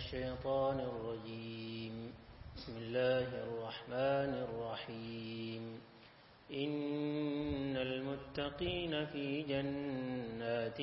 الشيطان الرجيم. بسم الله الرحمن الرحيم. إن المتقين في جنات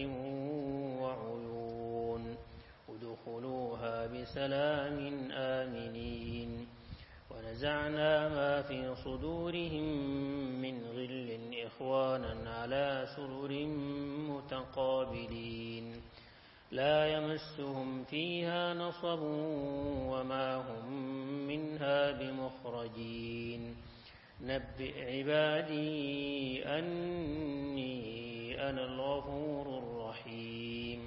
وعيون ادخلوها بسلام آمنين. ونزعنا ما في صدورهم من غل إخوانا على سرر متقابلين لا يمسهم فيها نصب وما هم منها بمخرجين. نبئ عبادي أني أنا الغفور الرحيم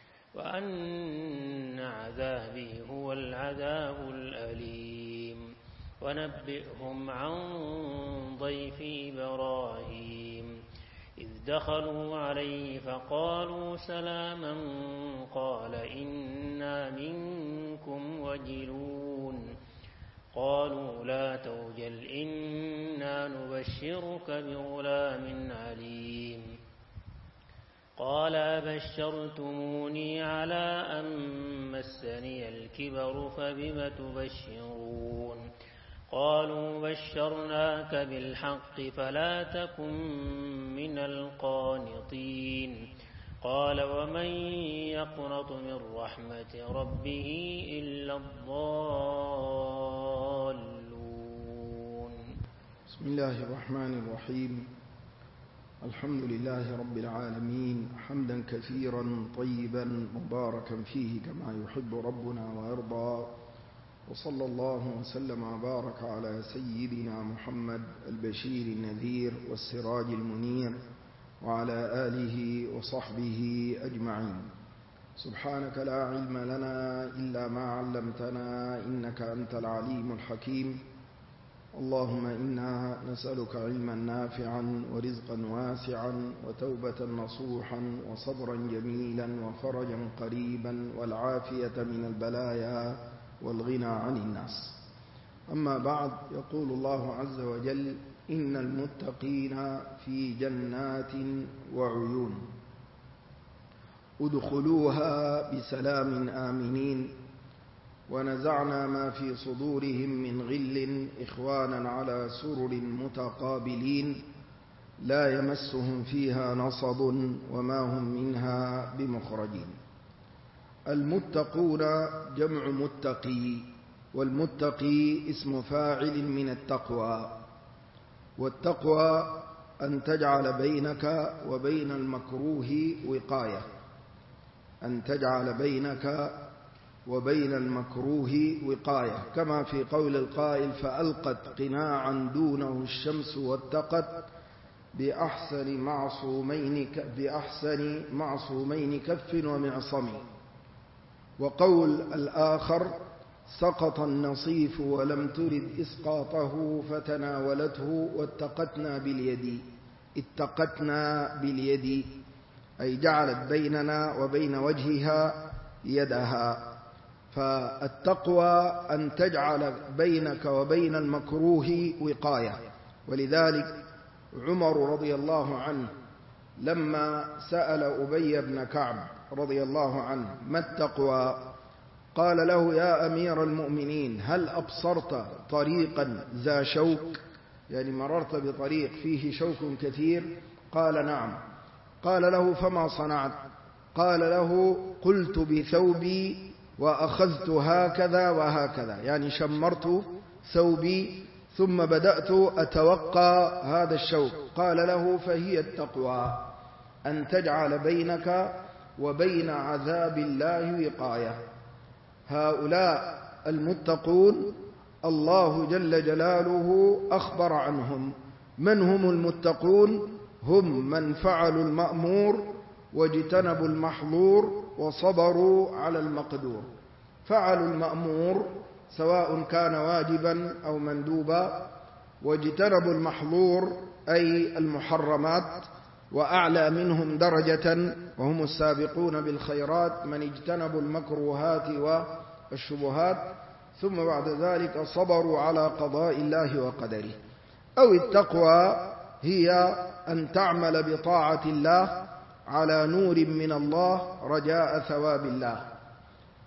وأن عذابي هو العذاب الأليم. ونبئهم عن ضيف إبراهيم إذ دخلوا عليه فقالوا سلاما قال إنا منكم وجلون. قالوا لا توجل إنا نبشرك بغلام عليم. قال أبشرتموني على أن مسني الكبر فبم تبشرون. قالوا بشرناك بالحق فلا تكن من القانطين. قال ومن يقنط من رحمة ربه إلا الضالون. بسم الله الرحمن الرحيم. الحمد لله رب العالمين حمدا كثيرا طيبا مباركا فيه كما يحب ربنا ويرضى. وصلى الله وسلم وبارك على سيدنا محمد البشير النذير والسراج المنير وعلى آله وصحبه أجمعين. سبحانك لا علم لنا إلا ما علمتنا إنك أنت العليم الحكيم. اللهم إنا نسألك علما نافعا ورزقا واسعا وتوبة نصوحا وصبرا جميلا وفرجا قريبا والعافية من البلايا والغنى عن الناس. أما بعد، يقول الله عز وجل إن المتقين في جنات وعيون ادخلوها بسلام آمنين. ونزعنا ما في صدورهم من غل إخوانا على سرر متقابلين لا يمسهم فيها نصب وما هم منها بمخرجين. المتقون جمع متقي، والمتقي اسم فاعل من التقوى. والتقوى أن تجعل بينك وبين المكروه وقاية، أن تجعل بينك وبين المكروه وقاية، كما في قول القائل فألقت قناعا دونه الشمس واتقت بأحسن معصومين كف ومعصم. وقول الآخر سقط النصيف ولم ترد إسقاطه فتناولته اتقتنا باليد أي جعلت بيننا وبين وجهها يدها. فالتقوى أن تجعل بينك وبين المكروه وقاية. ولذلك عمر رضي الله عنه لما سأل أبي بن كعب رضي الله عنه ما التقوى قال له يا أمير المؤمنين هل أبصرت طريقا ذا شوك، يعني مررت بطريق فيه شوك كثير؟ قال نعم. قال له فما صنعت؟ قال له قلت بثوبي وأخذت هكذا وهكذا، يعني شمرت ثوبي ثم بدأت أتوقى هذا الشوك. قال له فهي التقوى أن تجعل بينك وبين عذاب الله وقاية. هؤلاء المتقون الله جل جلاله أخبر عنهم. من هم المتقون؟ هم من فعلوا المأمور واجتنبوا المحظور وصبروا على المقدور. فعلوا المأمور سواء كان واجبا أو مندوبا، واجتنبوا المحظور أي المحرمات، وأعلى منهم درجة وهم السابقون بالخيرات من اجتنبوا المكروهات والشبهات، ثم بعد ذلك صبروا على قضاء الله وقدره. أو التقوى هي أن تعمل بطاعة الله على نور من الله رجاء ثواب الله.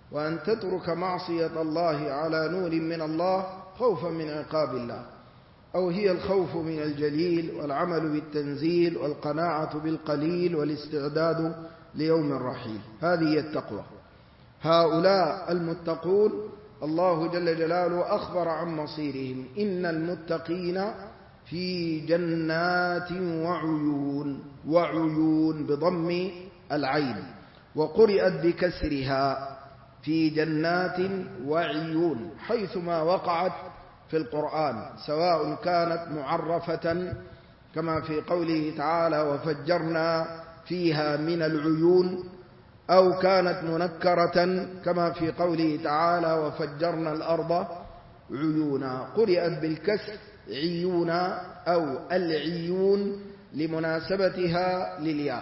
وأن تترك معصية الله على نور من الله خوفا من عقاب الله، أو هي الخوف من الجليل والعمل بالتنزيل والقناعة بالقليل والاستعداد ليوم الرحيل. هذه هي التقوى. هؤلاء المتقون الله جل جلاله أخبر عن مصيرهم: إن المتقين في جنات وعيون، وعيون بضم العين، وقرئت بكسرها في جنات وعيون، حيثما وقعت في القرآن، سواء كانت معرفة كما في قوله تعالى: وفجرنا فيها من العيون، أو كانت منكرة كما في قوله تعالى: وفجرنا الأرض عيونا. قرئت بالكسر عيون أو العيون لمناسبتها للياء.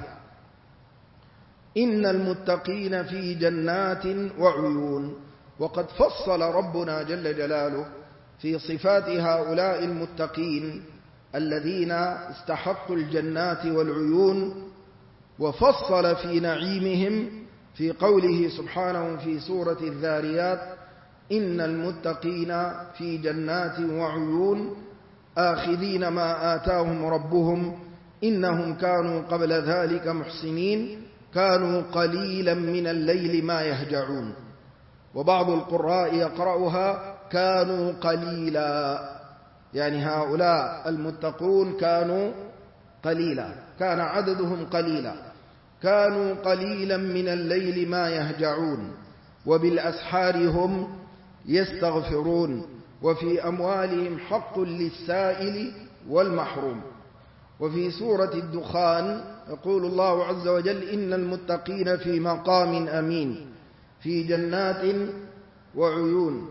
إن المتقين في جنات وعيون. وقد فصل ربنا جل جلاله في صفات هؤلاء المتقين الذين استحقوا الجنات والعيون، وفصل في نعيمهم في قوله سبحانه في سورة الذاريات: إن المتقين في جنات وعيون آخذين ما آتاهم ربهم إنهم كانوا قبل ذلك محسنين كانوا قليلا من الليل ما يهجعون. وبعض القراء يقرأها كانوا قليلا، يعني هؤلاء المتقون كانوا قليلا، كان عددهم قليلا، كانوا قليلا من الليل ما يهجعون وبالأسحار هم يستغفرون وفي أموالهم حق للسائل والمحروم. وفي سورة الدخان يقول الله عز وجل: إن المتقين في مقام أمين في جنات وعيون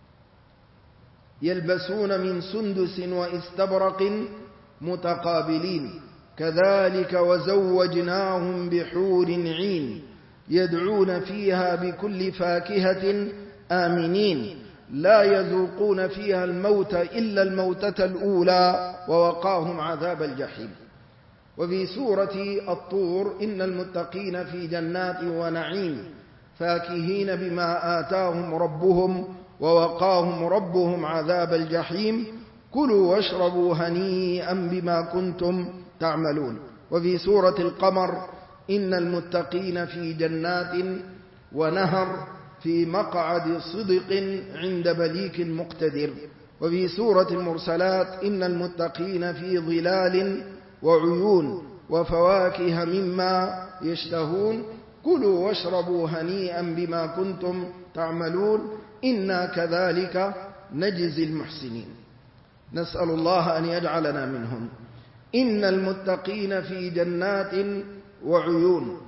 يلبسون من سندس واستبرق متقابلين كذلك وزوجناهم بحور عين يدعون فيها بكل فاكهة آمنين لا يذوقون فيها الموت إلا الموتة الأولى ووقاهم عذاب الجحيم. وفي سورة الطور: إن المتقين في جنات ونعيم فاكهين بما آتاهم ربهم ووقاهم ربهم عذاب الجحيم كلوا واشربوا هنيئا بما كنتم تعملون. وفي سورة القمر: إن المتقين في جنات ونهر في مقعد صدق عند مليك مقتدر. وفي سورة المرسلات: إن المتقين في ظلال وعيون وفواكه مما يشتهون كلوا واشربوا هنيئا بما كنتم تعملون إنا كذلك نجزي المحسنين. نسأل الله أن يجعلنا منهم. إن المتقين في جنات وعيون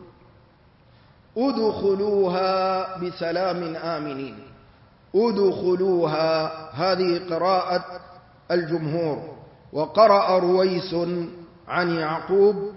ادخلوها بسلام آمنين. ادخلوها هذه قراءة الجمهور، وقرأ رويس عن يعقوب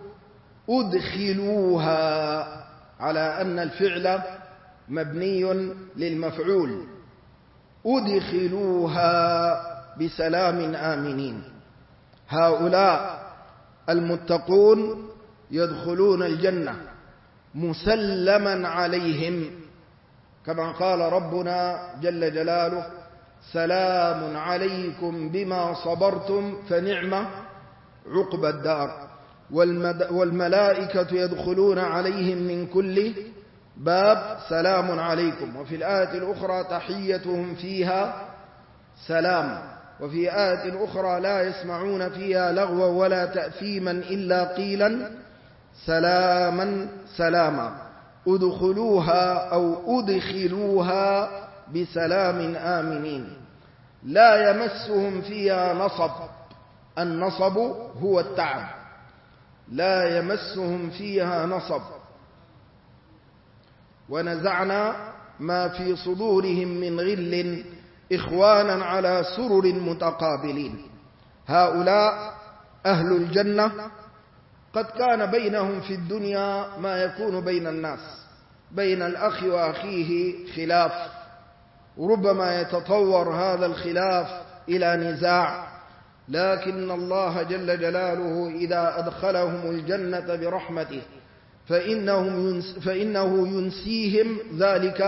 ادخلوها على أن الفعل مبني للمفعول. ادخلوها بسلام آمنين. هؤلاء المتقون يدخلون الجنة مسلما عليهم، كما قال ربنا جل جلاله: سلام عليكم بما صبرتم فنعم عقبى الدار. والملائكة يدخلون عليهم من كل باب سلام عليكم. وفي الآية الأخرى: تحيتهم فيها سلام. وفي آية أخرى: لا يسمعون فيها لغوا ولا تأثيما إلا قيلا سلاما سلاما. ادخلوها أو ادخلوها بسلام آمنين لا يمسهم فيها نصب. النصب هو التعب. لا يمسهم فيها نصب. ونزعنا ما في صدورهم من غل إخوانا على سرر متقابلين. هؤلاء أهل الجنة قد كان بينهم في الدنيا ما يكون بين الناس، بين الأخ وأخيه خلاف، وربما يتطور هذا الخلاف إلى نزاع، لكن الله جل جلاله إذا أدخلهم الجنة برحمته فإنه ينسيهم ذلك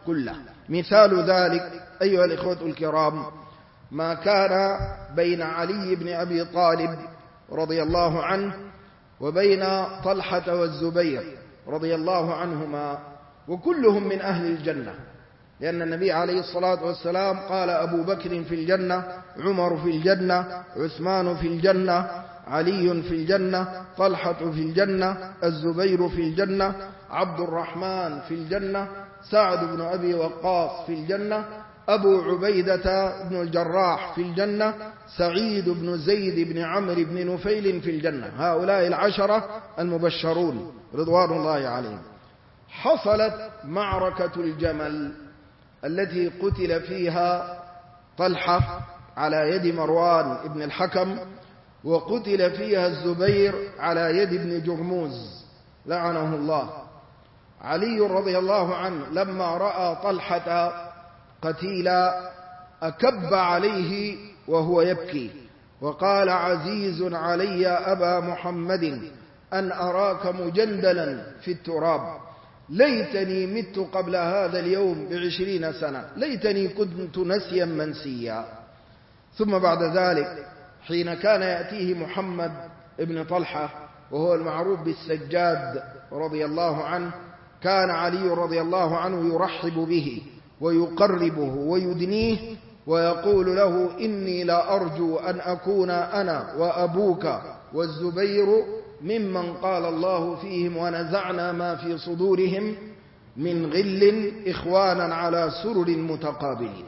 كله. مثال ذلك أيها الإخوة الكرام ما كان بين علي بن أبي طالب رضي الله عنه وبين طلحة والزبير رضي الله عنهما، وكلهم من أهل الجنة، لأن النبي عليه الصلاة والسلام قال: أبو بكر في الجنة، عمر في الجنة، عثمان في الجنة، علي في الجنة، طلحة في الجنة، الزبير في الجنة، عبد الرحمن في الجنة، سعد بن أبي وقاص في الجنة، أبو عبيدة بن الجراح في الجنة، سعيد بن زيد بن عمرو بن نفيل في الجنة. هؤلاء العشرة المبشرون رضوان الله عليهم. حصلت معركة الجمل التي قتل فيها طلحة على يد مروان بن الحكم، وقتل فيها الزبير على يد ابن جرموز لعنه الله. علي رضي الله عنه لما رأى طلحة قتيلا أكب عليه وهو يبكي وقال: عزيز علي أبا محمد أن أراك مجندلا في التراب، ليتني مت قبل هذا اليوم ب20 سنة، ليتني كنت نسيا منسيا. ثم بعد ذلك حين كان يأتيه محمد ابن طلحة وهو المعروف بالسجاد رضي الله عنه، كان علي رضي الله عنه يرحب به ويقربه ويدنيه ويقول له: إني لا أرجو أن أكون أنا وأبوك والزبير ممن قال الله فيهم: ونزعنا ما في صدورهم من غل إخوانا على سرر متقابلين.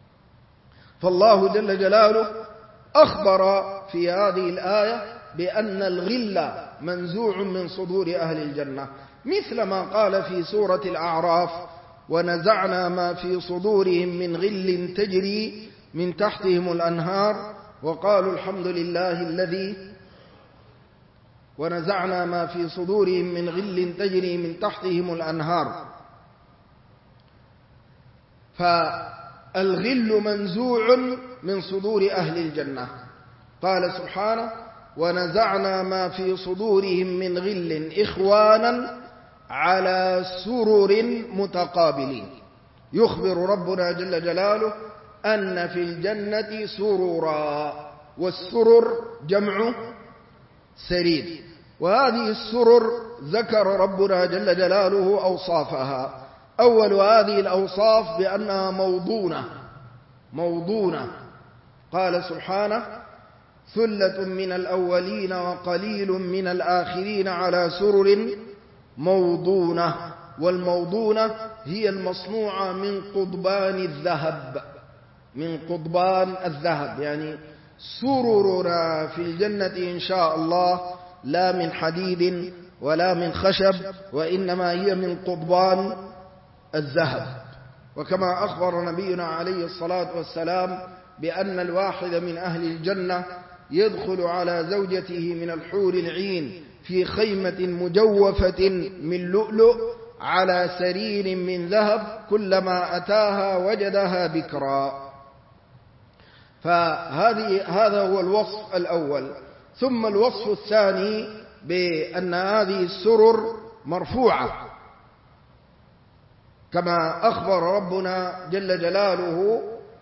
فالله جل جلاله أخبر في هذه الآية بأن الغل منزوع من صدور أهل الجنة، مثل ما قال في سورة الأعراف: ونزعنا ما في صدورهم من غل تجري من تحتهم الأنهار وقالوا الحمد لله الذي ونزعنا ما في صدورهم من غل تجري من تحتهم الأنهار. فالغل منزوع من صدور أهل الجنة. قال سبحانه: ونزعنا ما في صدورهم من غل إخوانا على سرر متقابلين. يخبر ربنا جل جلاله أن في الجنة سررا، والسرر جمع سرير، وهذه السرر ذكر ربنا جل جلاله أوصافها. أول هذه الأوصاف بأنها موضونة. قال سبحانه: ثلة من الأولين وقليل من الآخرين على سرر موضونة. والموضونة هي المصنوعة من قضبان الذهب، يعني سررنا في الجنة إن شاء الله لا من حديد ولا من خشب، وإنما هي من قضبان الذهب. وكما أخبر نبينا عليه الصلاة والسلام بأن الواحد من أهل الجنة يدخل على زوجته من الحور العين في خيمة مجوفة من لؤلؤ على سرير من ذهب، كلما أتاها وجدها بكرا. فهذا هو الوصف الأول. ثم الوصف الثاني بأن هذه السرر مرفوعة، كما أخبر ربنا جل جلاله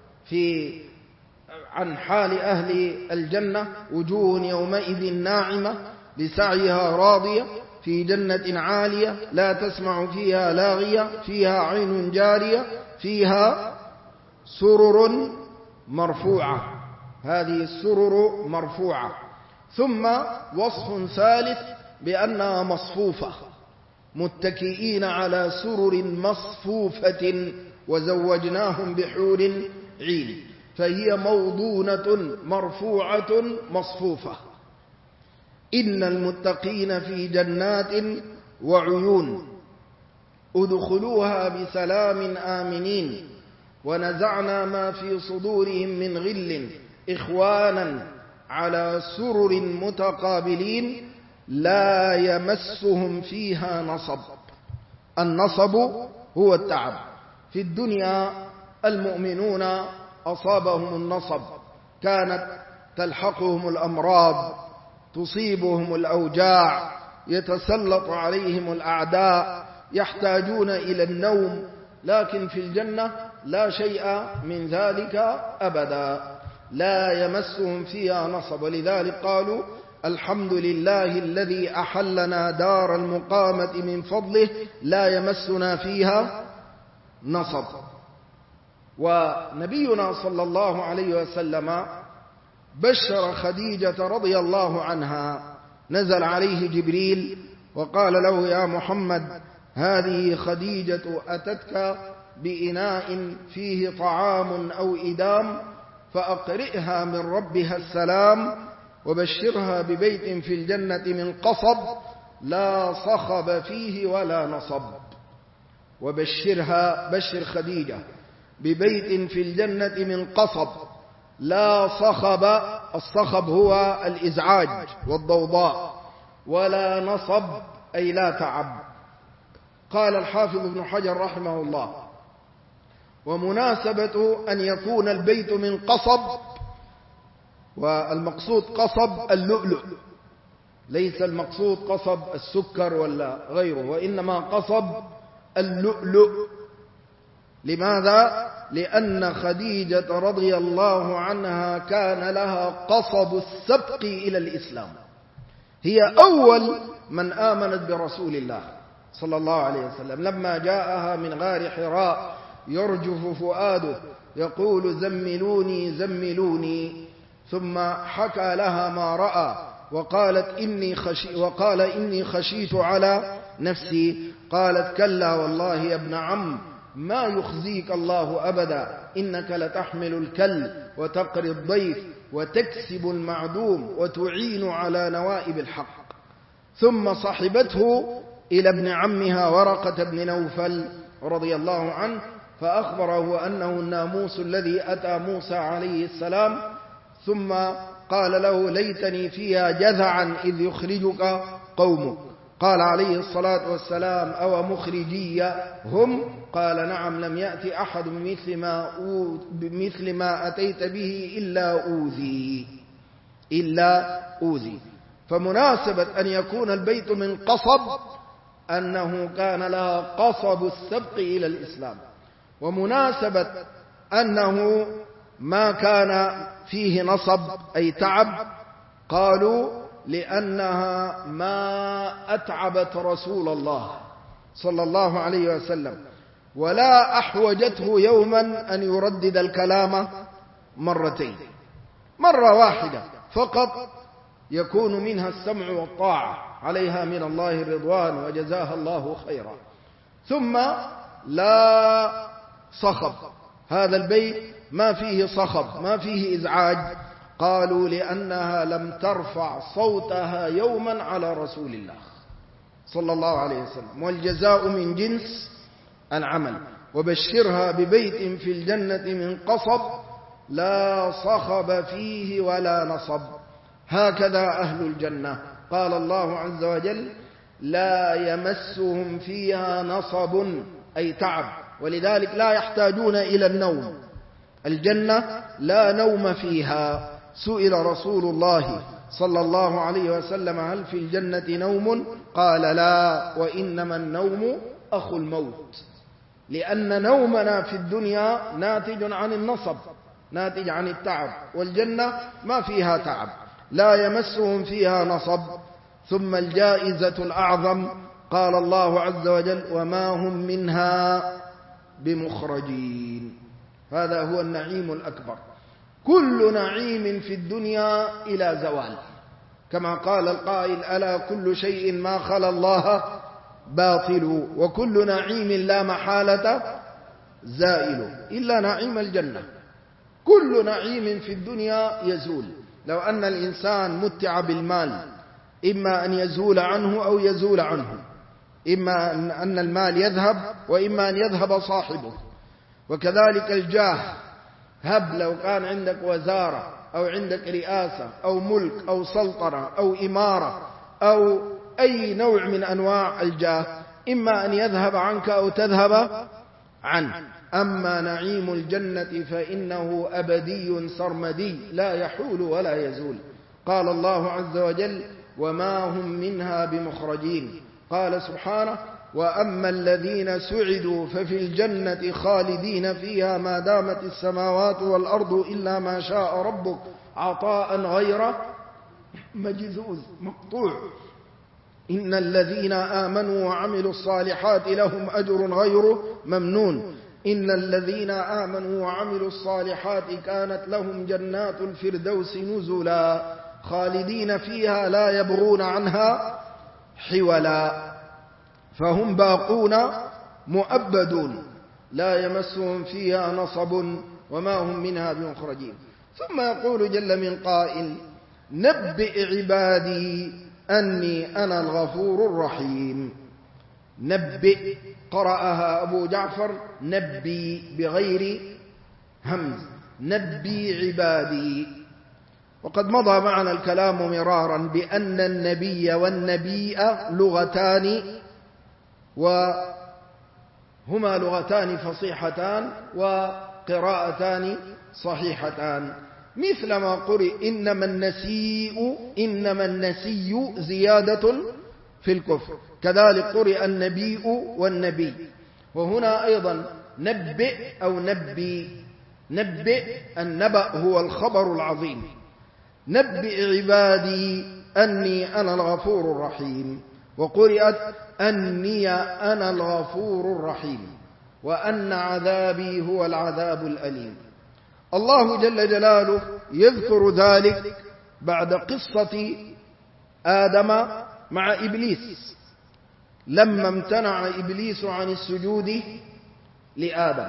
عن حال أهل الجنة: وجوه يومئذ ناعمة لسعيها راضية في جنة عالية لا تسمع فيها لاغية فيها عين جارية فيها سرر مرفوعة. هذه السرر مرفوعة. ثم وصف ثالث بأنها مصفوفة، متكئين على سرر مصفوفة وزوجناهم بحور عين، فهي موضونة مرفوعة مصفوفة. إن المتقين في جنات وعيون ادخلوها بسلام آمنين ونزعنا ما في صدورهم من غل إخوانا على سرر متقابلين لا يمسهم فيها نصب. النصب هو التعب. في الدنيا المؤمنون أصابهم النصب، كانت تلحقهم الأمراض، تصيبهم الأوجاع، يتسلط عليهم الأعداء، يحتاجون إلى النوم لكن في الجنة لا شيء من ذلك أبدا، لا يمسهم فيها نصب. ولذلك قالوا الحمد لله الذي أحلنا دار المقامة من فضله لا يمسنا فيها نصب. ونبينا صلى الله عليه وسلم بشر خديجة رضي الله عنها، نزل عليه جبريل وقال له يا محمد هذه خديجة أتتك بإناء فيه طعام أو إدام فأقرئها من ربها السلام وبشرها ببيت في الجنة من قصب لا صخب فيه ولا نصب. وبشرها، بشر خديجة ببيت في الجنة من قصب لا صخب، الصخب هو الإزعاج والضوضاء، ولا نصب أي لا تعب. قال الحافظ ابن حجر رحمه الله ومناسبة أن يكون البيت من قصب، والمقصود قصب اللؤلؤ، ليس المقصود قصب السكر ولا غيره، وإنما قصب اللؤلؤ. لماذا؟ لأن خديجة رضي الله عنها كان لها قصب السبق إلى الإسلام، هي أول من آمنت برسول الله صلى الله عليه وسلم. لما جاءها من غار حراء يرجف فؤاده يقول زملوني زملوني، ثم حكى لها ما رأى وقال إني خشيت على نفسي. قالت كلا والله يا ابن عم ما يخزيك الله أبدا، إنك لتحمل الكل وتقري الضيف وتكسب المعدوم وتعين على نوائب الحق. ثم صحبته إلى ابن عمها ورقة بن نوفل رضي الله عنه فأخبره أنه الناموس الذي أتى موسى عليه السلام، ثم قال له ليتني فيها جذعا إذ يخرجك قومك. قال عليه الصلاة والسلام أو مخرجي هم؟ قال نعم لم يأتي أحد بمثل ما أتيت به إلا أوذي. فمناسبة أن يكون البيت من قصب أنه كان لها قصب السبق إلى الإسلام، ومناسبة أنه ما كان فيه نصب أي تعب قالوا لأنها ما أتعبت رسول الله صلى الله عليه وسلم، ولا أحوجته يوما أن يردد الكلام مرتين، مرة واحدة فقط يكون منها السمع والطاعة عليها من الله الرضوان وجزاها الله خيرا. ثم لا صخب، هذا البيت ما فيه صخب ما فيه إزعاج، قالوا لأنها لم ترفع صوتها يوما على رسول الله صلى الله عليه وسلم، والجزاء من جنس العمل. وبشرها ببيت في الجنة من قصب لا صخب فيه ولا نصب. هكذا أهل الجنة، قال الله عز وجل لا يمسهم فيها نصب أي تعب، ولذلك لا يحتاجون إلى النوم. الجنة لا نوم فيها. سئل رسول الله صلى الله عليه وسلم هل في الجنة نوم؟ قال لا، وإنما النوم أخو الموت، لأن نومنا في الدنيا ناتج عن النصب، ناتج عن التعب، والجنة ما فيها تعب، لا يمسهم فيها نصب. ثم الجائزة الأعظم قال الله عز وجل وما هم منها بمخرجين. هذا هو النعيم الأكبر. كل نعيم في الدنيا إلى زوال، كما قال القائل ألا كل شيء ما خلا الله باطل، وكل نعيم لا محالة زائل إلا نعيم الجنة. كل نعيم في الدنيا يزول. لو أن الإنسان متع بالمال إما أن يزول عنه أو يزول عنه، إما أن المال يذهب وإما أن يذهب صاحبه. وكذلك الجاه، هب لو كان عندك وزارة أو عندك رئاسة أو ملك أو سلطنة أو إمارة أو أي نوع من أنواع الجاه، إما أن يذهب عنك أو تذهب عنه. أما نعيم الجنة فإنه أبدي سرمدي لا يحول ولا يزول. قال الله عز وجل وما هم منها بمخرجين. قال سبحانه وأما الذين سعدوا ففي الجنة خالدين فيها ما دامت السماوات والأرض إلا ما شاء ربك عطاء غير مجذوذ مقطوع. إن الذين آمنوا وعملوا الصالحات لهم أجر غير ممنون. إن الذين آمنوا وعملوا الصالحات كانت لهم جنات الفردوس نزلا خالدين فيها لا يبغون عنها حولا فهم باقون مؤبدون لا يمسهم فيها نصب وما هم منها بمخرجين. ثم يقول جل من قائل نبئ عبادي أني أنا الغفور الرحيم. نبئ قرأها أبو جعفر نبي بغير همز نبي عبادي. وقد مضى معنا الكلام مرارا بأن النبي والنبيء لغتان وهما لغتان فصيحتان وقراءتان صحيحتان مثل ما قرئ إنما النسي زيادة في الكفر كذلك قرئ النبيء والنبي. وهنا أيضا نبئ أو نبئ النبأ هو الخبر العظيم. نبئ عبادي أني أنا الغفور الرحيم وقرئت أني أنا الغفور الرحيم وأن عذابي هو العذاب الأليم. الله جل جلاله يذكر ذلك بعد قصة آدم مع إبليس لما امتنع إبليس عن السجود لآدم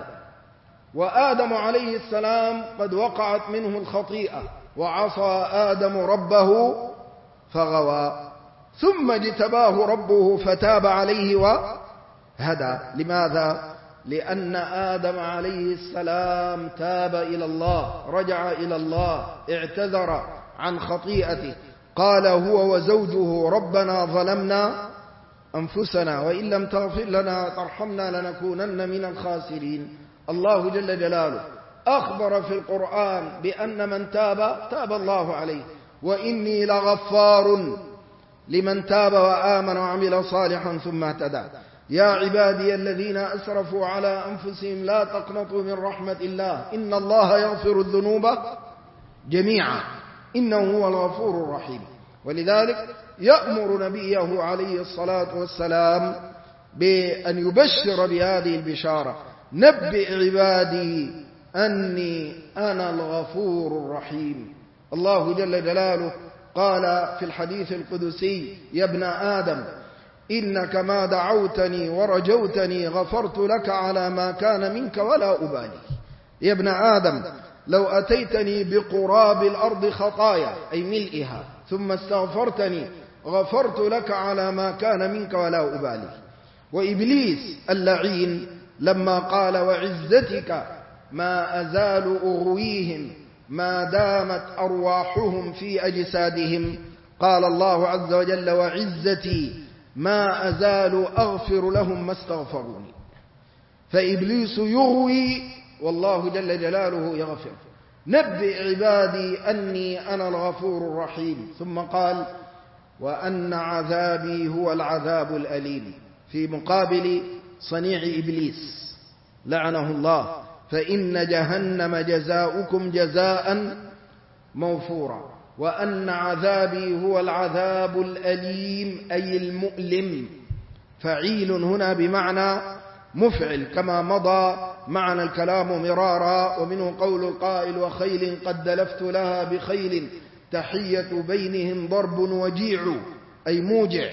وآدم عليه السلام قد وقعت منه الخطيئة وعصى آدم ربه فغوى ثم اجتباه ربه فتاب عليه وهدى. لماذا؟ لأن آدم عليه السلام تاب إلى الله رجع إلى الله اعتذر عن خطيئته قال هو وزوجه ربنا ظلمنا أنفسنا وإن لم تغفر لنا ترحمنا لنكونن من الخاسرين. الله جل جلاله أخبر في القرآن بأن من تاب الله عليه وإني لغفار لمن تاب وآمن وعمل صالحا ثم اهتدى. يا عبادي الذين أسرفوا على أنفسهم لا تقنطوا من رحمة الله إن الله يغفر الذنوب جميعا إنه هو الغفور الرحيم. ولذلك يأمر نبيه عليه الصلاة والسلام بأن يبشر بهذه البشارة نبئ عبادي أني أنا الغفور الرحيم. الله جل جلاله قال في الحديث القدسي يا ابن آدم إنك ما دعوتني ورجوتني غفرت لك على ما كان منك ولا أبالي. يا ابن آدم لو أتيتني بقراب الأرض خطايا أي ملئها ثم استغفرتني غفرت لك على ما كان منك ولا أبالي. وإبليس اللعين لما قال وعزتك ما أزال أغويهم ما دامت أرواحهم في أجسادهم قال الله عز وجل وعزتي ما أزال أغفر لهم ما استغفروني. فإبليس يغوي والله جل جلاله يغفر. نبئ عبادي أني أنا الغفور الرحيم. ثم قال وأن عذابي هو العذاب الأليم في مقابل صنيع إبليس لعنه الله فإن جهنم جزاؤكم جزاء موفورا وأن عذابي هو العذاب الأليم أي المؤلم. فعيل هنا بمعنى مفعل كما مضى معنا الكلام مرارا. ومنه قول القائل وخيل قد دلفت لها بخيل تحية بينهم ضرب وجيع أي موجع.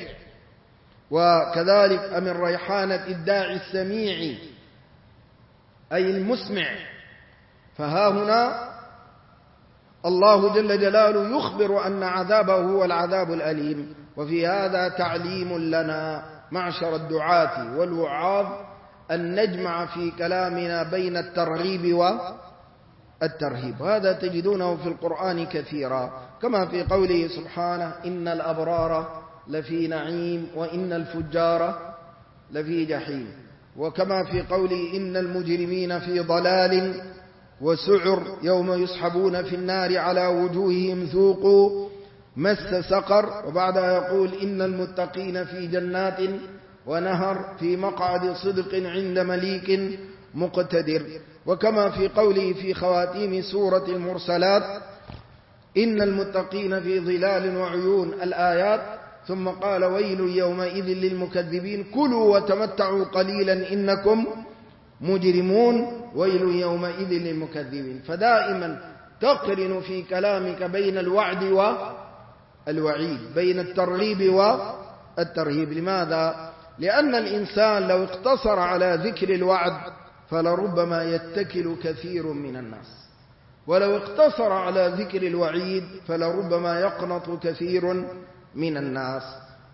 وكذلك من ريحانة الداعي السميع أي المسمع. فها هنا الله جل جلاله يخبر أن عذابه هو العذاب الأليم. وفي هذا تعليم لنا معشر الدعاة والوعاظ أن نجمع في كلامنا بين الترغيب والترهيب. وهذا تجدونه في القرآن كثيرا كما في قوله سبحانه إن الأبرار لفي نعيم وإن الفجار لفي جحيم. وكما في قوله إن المجرمين في ضلال وسعر يوم يسحبون في النار على وجوههم ذوقوا مس سقر. وبعدها يقول إن المتقين في جنات ونهر في مقعد صدق عند مليك مقتدر. وكما في قوله في خواتيم سورة المرسلات: إن المتقين في ظلال وعيون، الآيات، ثم قال: ويل يومئذ للمكذبين، كلوا وتمتعوا قليلا إنكم مجرمون. ويل يومئذ للمكذبين. فدائما تقرن في كلامك بين الوعد والوعيد، بين الترغيب والترهيب. لماذا؟ لأن الإنسان لو اقتصر على ذكر الوعد فلربما يتكل كثير من الناس، ولو اقتصر على ذكر الوعيد فلربما يقنط كثير من الناس.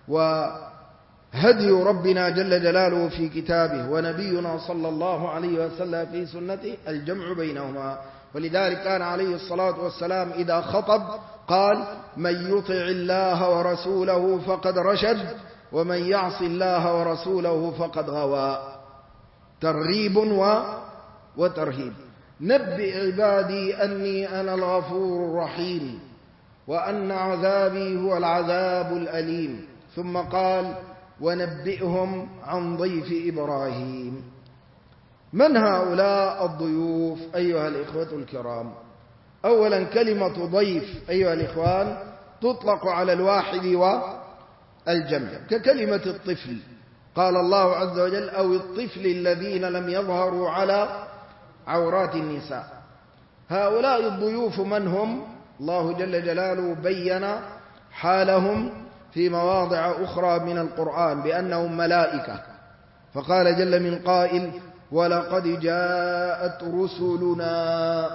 وهدي ربنا جل جلاله في كتابه ونبينا صلى الله عليه وسلم في سنته الجمع بينهما. ولذلك كان عليه الصلاة والسلام إذا خطب قال: من يطع الله ورسوله فقد رشد، ومن يعص الله ورسوله فقد غوى. ترغيب وترهيب. نبئ عبادي أني أنا الغفور الرحيم وأن عذابي هو العذاب الأليم. ثم قال: ونبئهم عن ضيف إبراهيم. من هؤلاء الضيوف أيها الإخوة الكرام؟ أولا كلمة ضيف أيها الإخوان تطلق على الواحد والجمع، ككلمة الطفل. قال الله عز وجل: أو الطفل الذين لم يظهروا على عورات النساء. هؤلاء الضيوف من هم؟ الله جل جلاله بين حالهم في مواضع أخرى من القرآن بأنهم ملائكة، فقال جل من قائل: ولقد جاءت رسلنا.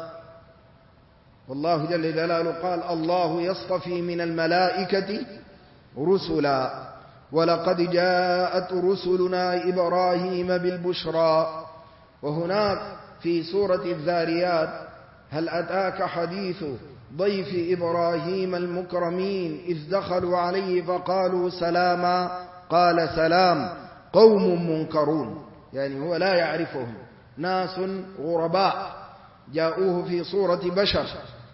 والله جل جلاله قال: الله يصطفي من الملائكة رسلا، ولقد جاءت رسلنا إبراهيم بالبشرى. وهناك في سورة الذاريات: هل أتاك حديث ضيف إبراهيم المكرمين إذ دخلوا عليه فقالوا سلاما قال سلام قوم منكرون. يعني هو لا يعرفهم، ناس غرباء جاءوه في صورة بشر،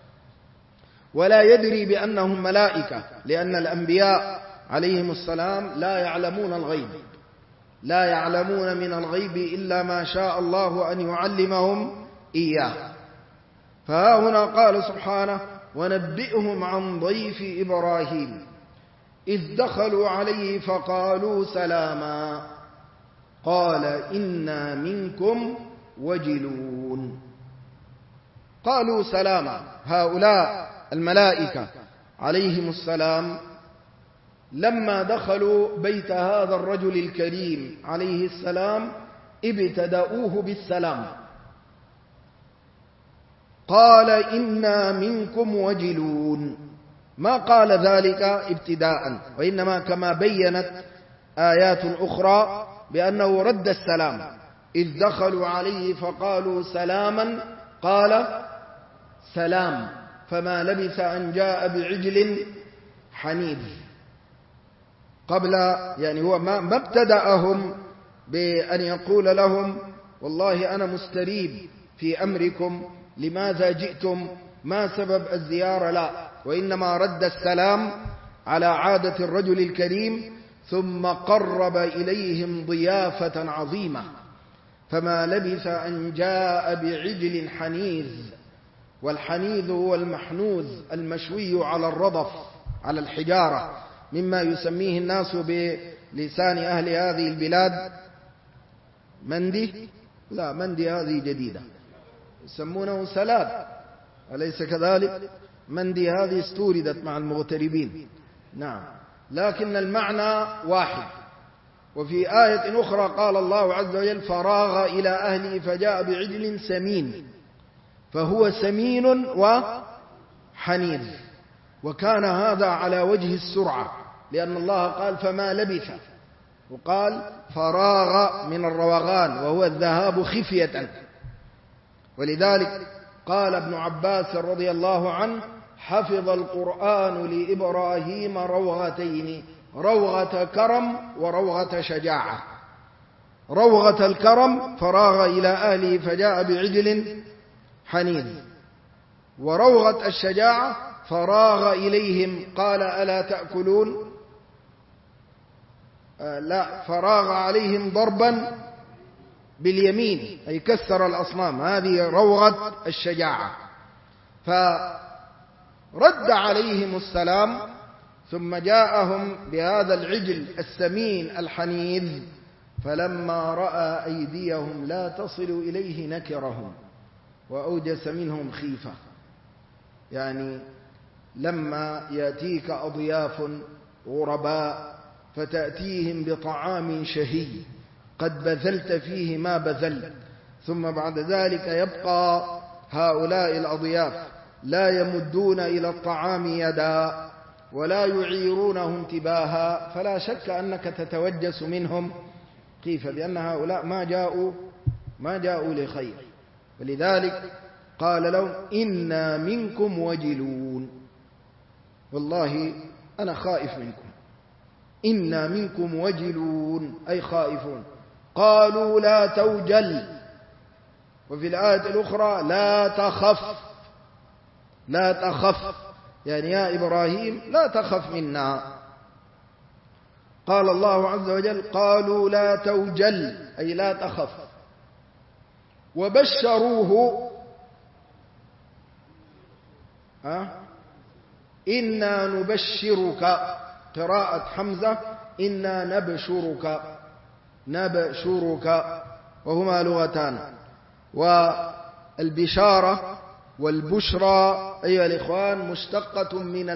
ولا يدري بأنهم ملائكة، لأن الأنبياء عليهم السلام لا يعلمون الغيب، لا يعلمون من الغيب إلا ما شاء الله أن يعلمهم إياه. فها هنا قال سبحانه: ونبئهم عن ضيف إبراهيم إذ دخلوا عليه فقالوا سلاما قال إنا منكم وجلون. قالوا سلاما. هؤلاء الملائكة عليهم السلام لما دخلوا بيت هذا الرجل الكريم عليه السلام ابتدأوه بالسلام، قال إنا منكم وجلون. ما قال ذلك ابتداء، وإنما كما بينت آيات أخرى بأنه رد السلام. إذ دخلوا عليه فقالوا سلاما قال سلام، فما لبث أن جاء بعجل حنيذ. قبل يعني هو ما ابتدأهم بأن يقول لهم والله أنا مستريب في أمركم، لماذا جئتم، ما سبب الزيارة، لا، وإنما رد السلام على عادة الرجل الكريم، ثم قرب إليهم ضيافة عظيمة. فما لبث أن جاء بعجل حنيذ، والحنيذ هو المحنوذ المشوي على الرضف على الحجارة، مما يسميه الناس بلسان أهل هذه البلاد مندي، لا مندي هذه جديدة، يسمونه سلاد، أليس كذلك؟ مندي هذه استوردت مع المغتربين، نعم، لكن المعنى واحد. وفي آية أخرى قال الله عز وجل فراغ إلى أهله فجاء بعجل سمين، فهو سمين وحنيذ. وكان هذا على وجه السرعة، لأن الله قال فما لبث، وقال فراغ من الروغان وهو الذهاب خفية. ولذلك قال ابن عباس رضي الله عنه حفظ القرآن لإبراهيم روغتين، روغة كرم وروغة شجاعة. روغة الكرم فراغ إلى أهله فجاء بعجل حنيذ، وروغة الشجاعة فراغ إليهم قال ألا تأكلون لا، فراغ عليهم ضربا باليمين أي كسر الأصنام. هذه روغة الشجاعة. فرد عليهم السلام، ثم جاءهم بهذا العجل السمين الحنيذ، فلما رأى أيديهم لا تصل إليه نكرهم وأوجس منهم خيفة. يعني لما يأتيك أضياف غرباء فتأتيهم بطعام شهي قد بذلت فيه ما بذلت، ثم بعد ذلك يبقى هؤلاء الأضياف لا يمدون إلى الطعام يدا ولا يعيرونه انتباها، فلا شك أنك تتوجس منهم خيفة، لأن هؤلاء ما جاءوا لخير. ولذلك قال لهم إنا منكم وجلون، والله أنا خائف منكم. إنا منكم وجلون أي خائفون. قالوا لا توجل، وفي الآية الأخرى لا تخف. لا تخف يعني يا إبراهيم لا تخف منا. قال الله عز وجل قالوا لا توجل أي لا تخف. وبشروه إنا نبشرك، قراءة حمزة إنا نبشرك، وهما لغتان. والبشارة والبشرى أيها الإخوان مشتقة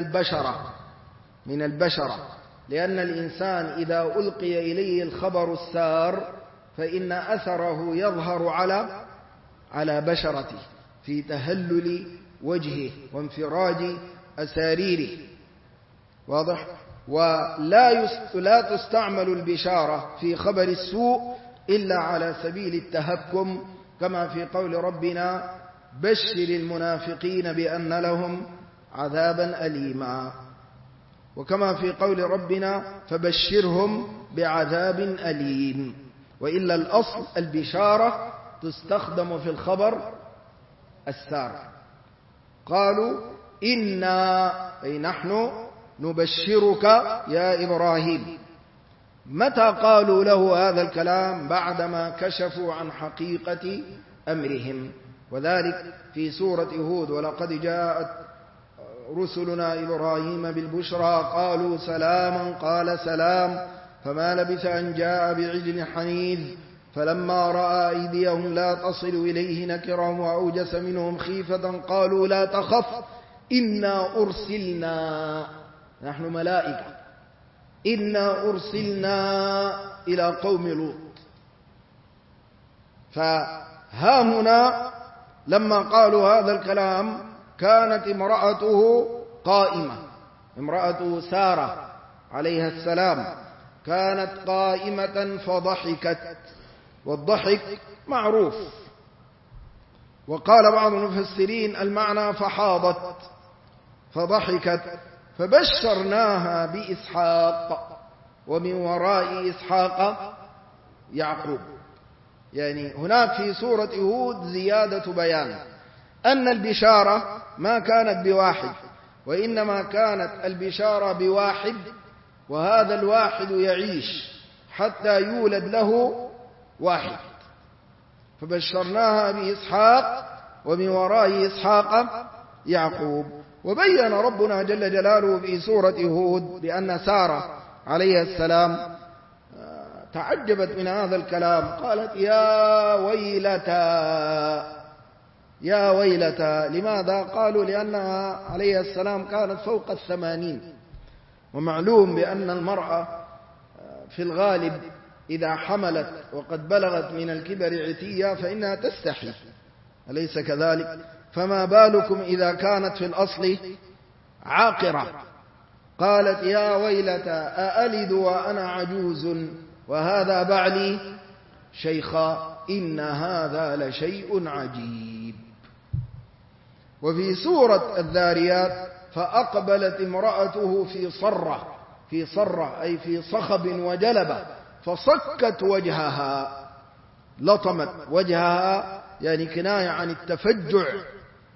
من البشرة، لأن الإنسان إذا ألقي إليه الخبر السار فإن أثره يظهر على بشرته في تهلل وجهه وانفراج أساريره. واضح؟ ولا تستعمل البشارة في خبر السوء إلا على سبيل التهكم، كما في قول ربنا بشر المنافقين بأن لهم عذابا أليما، وكما في قول ربنا فبشرهم بعذاب أليم. وإلا الأصل البشارة تستخدم في الخبر السار. قالوا إنا أي نحن نبشرك يا إبراهيم. متى قالوا له هذا الكلام؟ بعدما كشفوا عن حقيقة أمرهم، وذلك في سورة هود ولقد جاءت رسلنا إبراهيم بالبشرى قالوا سلاما قال سلام فما لبث أن جاء بعجل حنيذ فلما رأى أيديهم لا تصل إليه نكرهم وأوجس منهم خيفة قالوا لا تخف إنا أرسلنا، نحن ملائكة، إنا أرسلنا إلى قوم لوط. فها هنا لما قالوا هذا الكلام كانت امرأته قائمة، امرأته سارة عليها السلام كانت قائمة فضحكت، والضحك معروف. وقال بعض المفسرين المعنى فحاضت فضحكت، فبشرناها بإسحاق ومن وراء إسحاق يعقوب. يعني هناك في سورة هود زيادة بيان أن البشارة ما كانت بواحد، وإنما كانت البشارة بواحد، وهذا الواحد يعيش حتى يولد له واحد، فبشرناها بإسحاق ومن وراء إسحاق يعقوب. وبين ربنا جل جلاله في سورة هود بأن سارة عليه السلام تعجبت من هذا الكلام، قالت يا ويلتا. لماذا؟ قالوا لأنها عليه السلام كانت فوق 80، ومعلوم بأن المرأة في الغالب إذا حملت وقد بلغت من الكبر عتيا فإنها تستحي، أليس كذلك؟ فما بالكم إذا كانت في الأصل عاقرة. قالت يا ويلتا أألد وأنا عجوز وهذا بعلي شيخا إن هذا لشيء عجيب. وفي سورة الذاريات فأقبلت امرأته في صرة أي في صخب وجلبة فصكت وجهها، لطمت وجهها، يعني كناية عن التفجع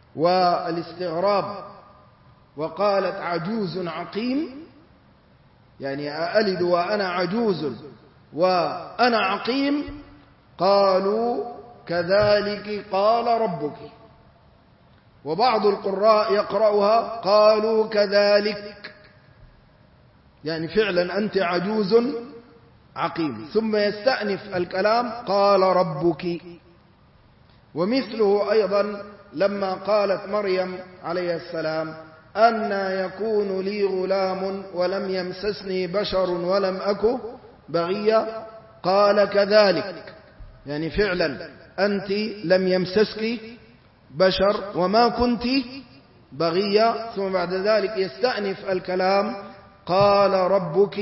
والاستغراب، وقالت عجوز عقيم يعني ألد وأنا عجوز وأنا عقيم؟ قالوا كذلك قال ربك. وبعض القراء يقرأها قالوا كذلك، يعني فعلا أنت عجوز عقيم، ثم يستأنف الكلام قال ربك. ومثله أيضا لما قالت مريم عليه السلام أنى يكون لي غلام ولم يمسسني بشر ولم أك بغيا، قال كذلك، يعني فعلا أنت لم يمسسك بشر وما كنت بغيا. ثم بعد ذلك يستأنف الكلام قال ربك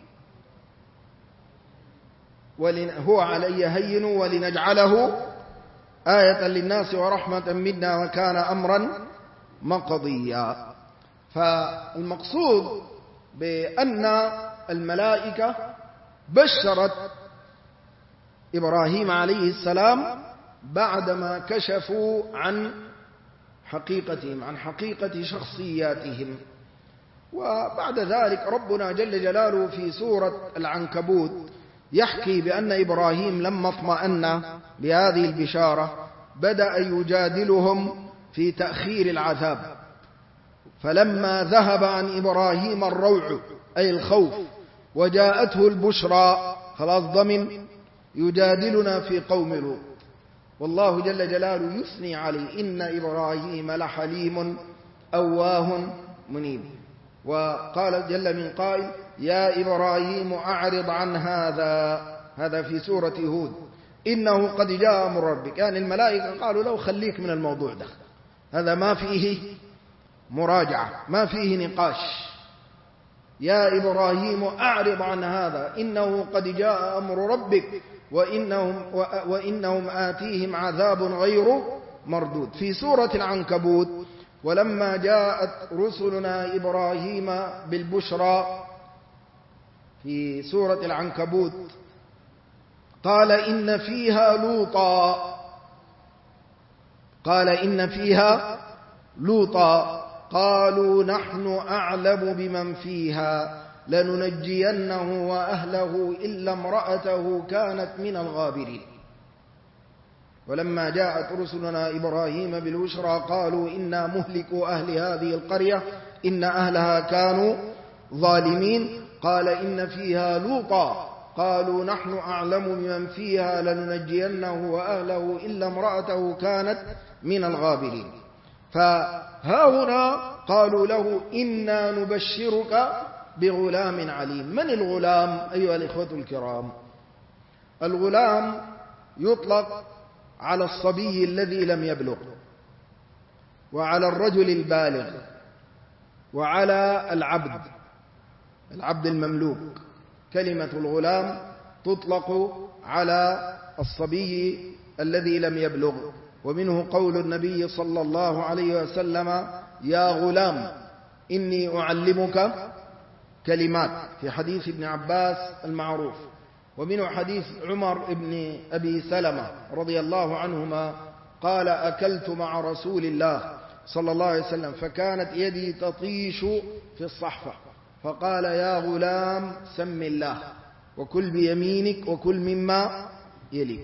هو علي هين ولنجعله آية للناس ورحمة منا وكان أمرا مقضيا. فالمقصود بأن الملائكة بشرت إبراهيم عليه السلام بعدما كشفوا عن حقيقتهم، عن حقيقة شخصياتهم. وبعد ذلك ربنا جل جلاله في سورة العنكبوت يحكي بأن إبراهيم لما اطمأن بهذه البشارة بدأ يجادلهم في تأخير العذاب. فلما ذهب عن إبراهيم الروع أي الخوف وجاءته البشرى خلاص ضمن يجادلنا في قوم لوط. والله جل جلاله يثني عليه إن إبراهيم لحليم أواه منيب. وقال جل من قائل يا إبراهيم أعرض عن هذا في سورة هود إنه قد جاء أمر ربك. يعني الملائكة قالوا له خليك من الموضوع ده، هذا ما فيه مراجعة، ما فيه نقاش. يا إبراهيم أعرض عن هذا إنه قد جاء أمر ربك وإنهم آتيهم عذاب غير مردود. في سورة العنكبوت ولما جاءت رسلنا إبراهيم بالبشرى في سورة العنكبوت قال إن فيها لوطا قالوا نحن أعلم بمن فيها لننجينه وأهله إلا امرأته كانت من الغابرين. ولما جاءت رسلنا إبراهيم بالبشرى قالوا إنا مهلكوا أهل هذه القرية إن أهلها كانوا ظالمين قال إن فيها لوطا قالوا نحن أعلم بمن فيها لننجينه وأهله إلا امرأته كانت من الغابرين. فهاهنا قالوا له إنا نبشرك بغلام عليم. من الغلام أيها الإخوة الكرام؟ الغلام يطلق على الصبي الذي لم يبلغ، وعلى الرجل البالغ، وعلى العبد المملوك. كلمة الغلام تطلق على الصبي الذي لم يبلغ. ومنه قول النبي صلى الله عليه وسلم يا غلام إني أعلمك كلمات في حديث ابن عباس المعروف. ومنه حديث عمر بن أبي سلمة رضي الله عنهما قال أكلت مع رسول الله صلى الله عليه وسلم فكانت يدي تطيش في الصحفة فقال يا غلام سم الله وكل بيمينك وكل مما يليك.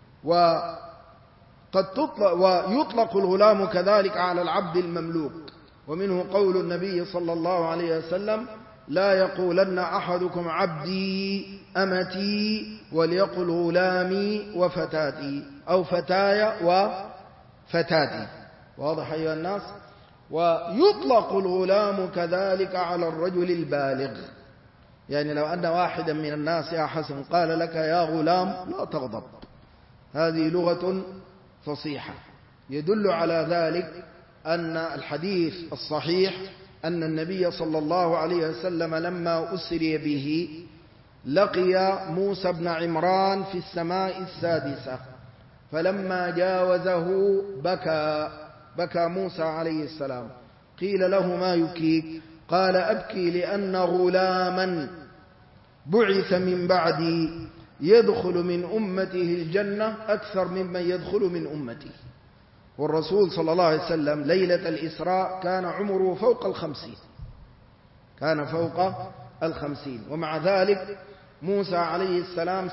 ويطلق الغلام كذلك على العبد المملوك. ومنه قول النبي صلى الله عليه وسلم لا يقولن أحدكم عبدي أمتي وليقل غلامي وفتاتي أو فتاي وفتاتي. واضح أيها الناس؟ ويطلق الغلام كذلك على الرجل البالغ. يعني لو أن واحدا من الناس يا حسن قال لك يا غلام لا تغضب، هذه لغة فصيحة. يدل على ذلك أن الحديث الصحيح أن النبي صلى الله عليه وسلم لما أسري به لقي موسى بن عمران في السماء السادسة، فلما جاوزه بكى موسى عليه السلام. قيل له ما يبكيك؟ قال أبكي لأن غلاما بعث من بعدي يدخل من أمته الجنة أكثر ممن يدخل من أمتي. والرسول صلى الله عليه وسلم ليلة الإسراء كان عمره فوق 50، كان فوق 50. ومع ذلك موسى عليه السلام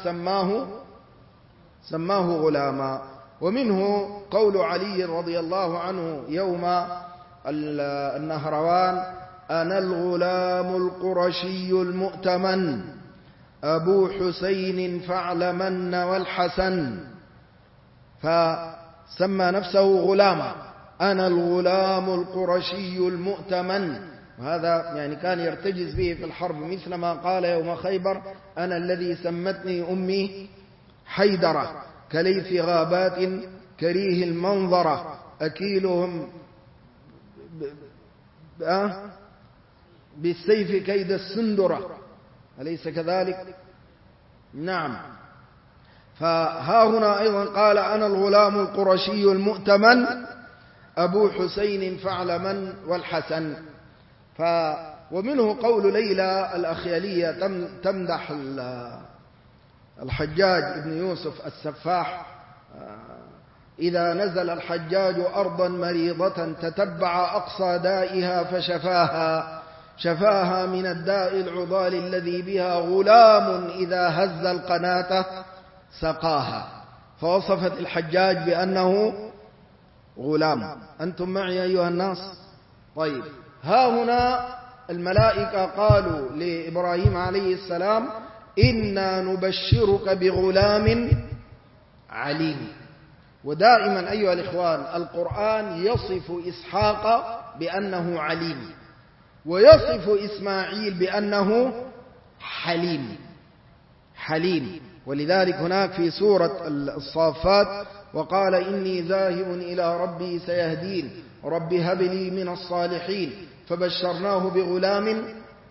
سماه غلاما. ومنه قول علي رضي الله عنه يوم النهروان: أنا الغلام القرشي المؤتمن أبو حسين فاعلمن والحسن. فسمى نفسه غلاما، أنا الغلام القرشي المؤتمن. وهذا يعني كان يرتجز به في الحرب، مثل ما قال يوم خيبر: أنا الذي سمتني أمي حيدرة كليث غابات كريه المنظرة أكيلهم بالسيف كيد السندرة، أليس كذلك؟ نعم. فها هنا أيضا قال: أنا الغلام القرشي المؤتمن أبو حسين فاعلمن والحسن. ومنه قول ليلى الأخيلية تمدح الحجاج بن يوسف السفاح: إذا نزل الحجاج أرضا مريضة تتبع أقصى دائها شفاها من الداء العضال الذي بها غلام إذا هز القناة سقاها. فوصفت الحجاج بأنه غلام. أنتم معي أيها الناس؟ طيب، ها هنا الملائكة قالوا لإبراهيم عليه السلام: إنا نبشرك بغلام عليم. ودائما أيها الإخوان القرآن يصف إسحاق بأنه عليم، ويصف إسماعيل بأنه حليم. ولذلك هناك في سورة الصافات: وقال إني ذاهب إلى ربي سيهدين رب هب لي من الصالحين فبشرناه بغلام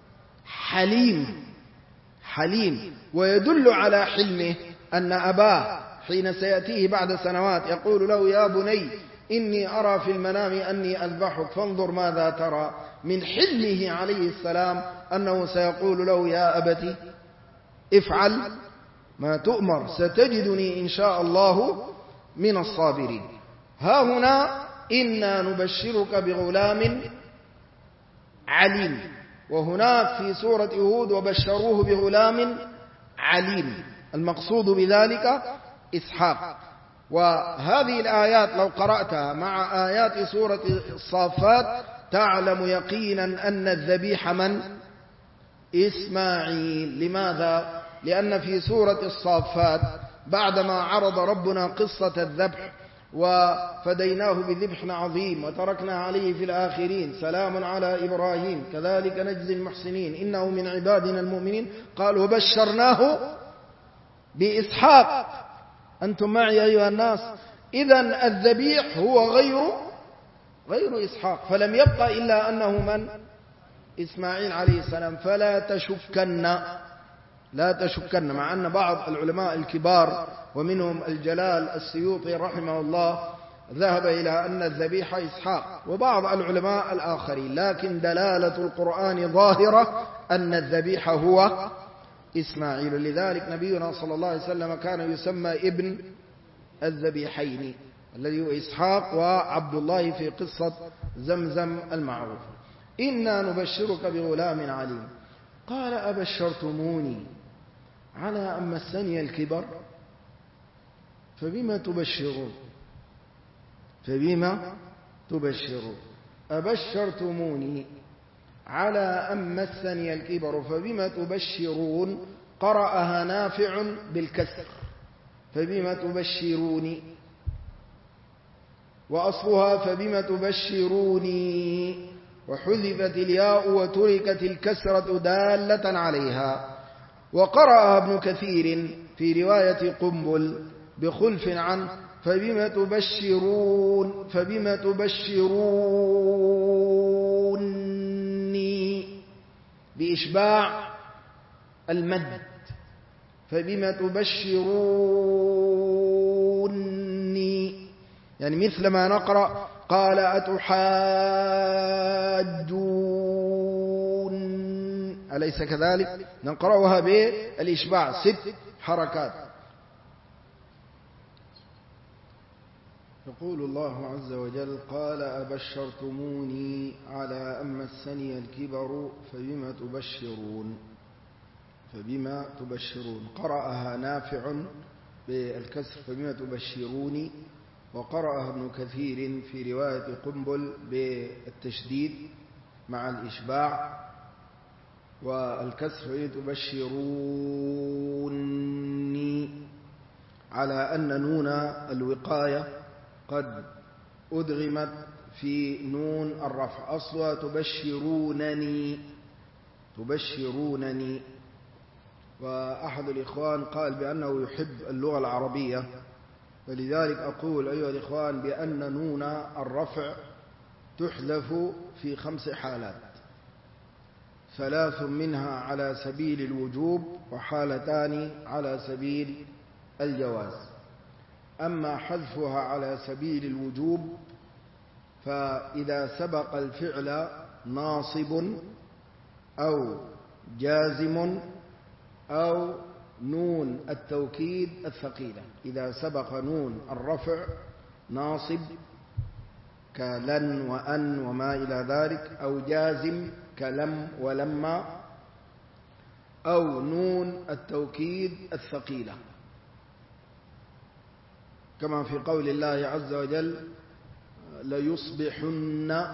حليم. ويدل على حلمه أن أباه حين سيأتيه بعد سنوات يقول له: يا بني إني أرى في المنام أني أذبحك فانظر ماذا ترى. من حلمه عليه السلام أنه سيقول له: يا أبت افعل ما تؤمر ستجدني إن شاء الله من الصابرين. ها هنا إنا نبشرك بغلام عليم، وهناك في سورة هود: وبشروه بغلام عليم. المقصود بذلك إسحاق. وهذه الآيات لو قرأتها مع آيات سورة الصافات تعلم يقينا أن الذبيح من؟ إسماعيل. لماذا؟ لأن في سورة الصافات بعدما عرض ربنا قصة الذبح وفديناه بذبح عظيم وتركنا عليه في الآخرين سلام على إبراهيم كذلك نجزي المحسنين إنه من عبادنا المؤمنين، قال: وبشرناه بإسحاق. أنتم معي أيها الناس؟ إذن الذبيح هو غير إسحاق، فلم يبقى إلا أنه من؟ إسماعيل عليه السلام. فلا تشكن، مع أن بعض العلماء الكبار ومنهم الجلال السيوطي رحمه الله ذهب إلى أن الذبيح إسحاق، وبعض العلماء الآخرين، لكن دلالة القرآن ظاهرة أن الذبيح هو إسماعيل. لذلك نبينا صلى الله عليه وسلم كان يسمى ابن الذبيحين الذي هو إسحاق وعبد الله في قصة زمزم المعروف. إنا نبشرك بغلام عليم. قال: أبشرتموني على أن مسني الكبر فبما تبشرون أبشرتموني على أن مسني الكبر فبما تبشرون. قرأها نافع بالكسر فبما تبشروني، وأصلها فبما تبشروني، وحذفت الياء وتركت الكسرة دالة عليها. وقرأ ابن كثير في رواية قنبل بخلف عنه فبما تبشروني بإشباع المد، فبما تبشروني، يعني مثل ما نقرأ: قال أتحاجون، أليس كذلك؟ نقرأها بالإشباع 6 حركات. يقول الله عز وجل: قال أبشرتموني على أن مسني الكبر فبما تبشرون. قرأها نافع بالكسر فبما تبشروني، وقرأها ابن كثير في رواية قنبل بالتشديد مع الإشباع والكسر فبما تبشروني، على أن نون الوقاية قد أدغمت في نون الرفع، أصلها تبشرونني. وأحد الإخوان قال بأنه يحب اللغة العربية، فلذلك أقول أيها الإخوان بأن نون الرفع تحذف في 5 حالات، 3 منها على سبيل الوجوب وحالتان على سبيل الجواز. أما حذفها على سبيل الوجوب فإذا سبق الفعل ناصب أو جازم أو نون التوكيد الثقيلة. إذا سبق نون الرفع ناصب كلن وأن وما إلى ذلك، أو جازم كلم ولما، أو نون التوكيد الثقيلة، كما في قول الله عز وجل: ليصبحن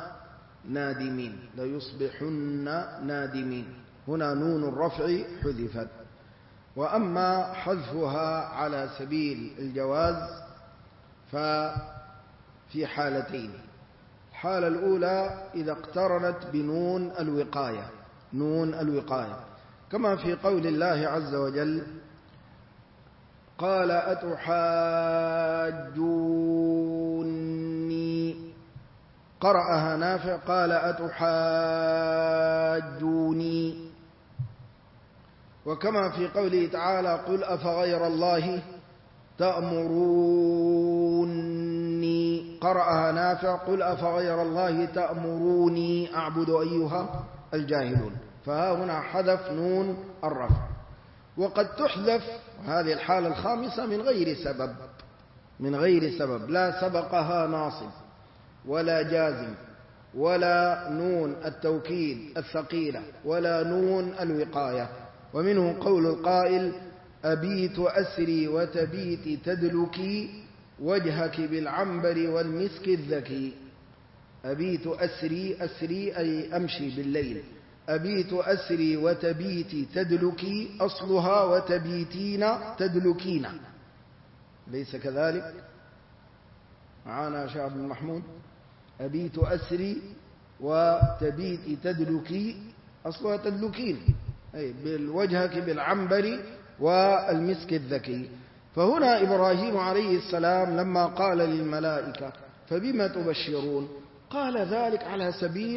نادمين. هنا نون الرفع حذفت. وأما حذفها على سبيل الجواز ففي حالتين: الحالة الأولى إذا اقترنت بنون الوقاية، كما في قول الله عز وجل: قال أتحاجوني. قرأها نافع: قال أتحاجوني. وكما في قوله تعالى: قل أفغير الله تأمروني. قرأها نافع: قل أفغير الله تأمروني أعبد أيها الجاهلون. فها هنا حذف نون الرفع. وقد تحذف هذه الحالة الخامسة من غير سبب، لا سبقها ناصب ولا جازم ولا نون التوكيد الثقيلة ولا نون الوقاية. ومنه قول القائل: أبيت أسري وتبيت تدلكي وجهك بالعنبر والمسك الذكي. أبيت أسري أي أمشي بالليل. أبيت أسري وتبيت تدلكي، أصلها وتبيتين تدلكين، ليس كذلك؟ معانا يا شيخ بن محمود؟ أبيت أسري وتبيت تدلكي، أصلها تدلكين، أي بالوجهك بالعنبر والمسك الذكي. فهنا إبراهيم عليه السلام لما قال للملائكة: فبما تبشرون؟ قال ذلك على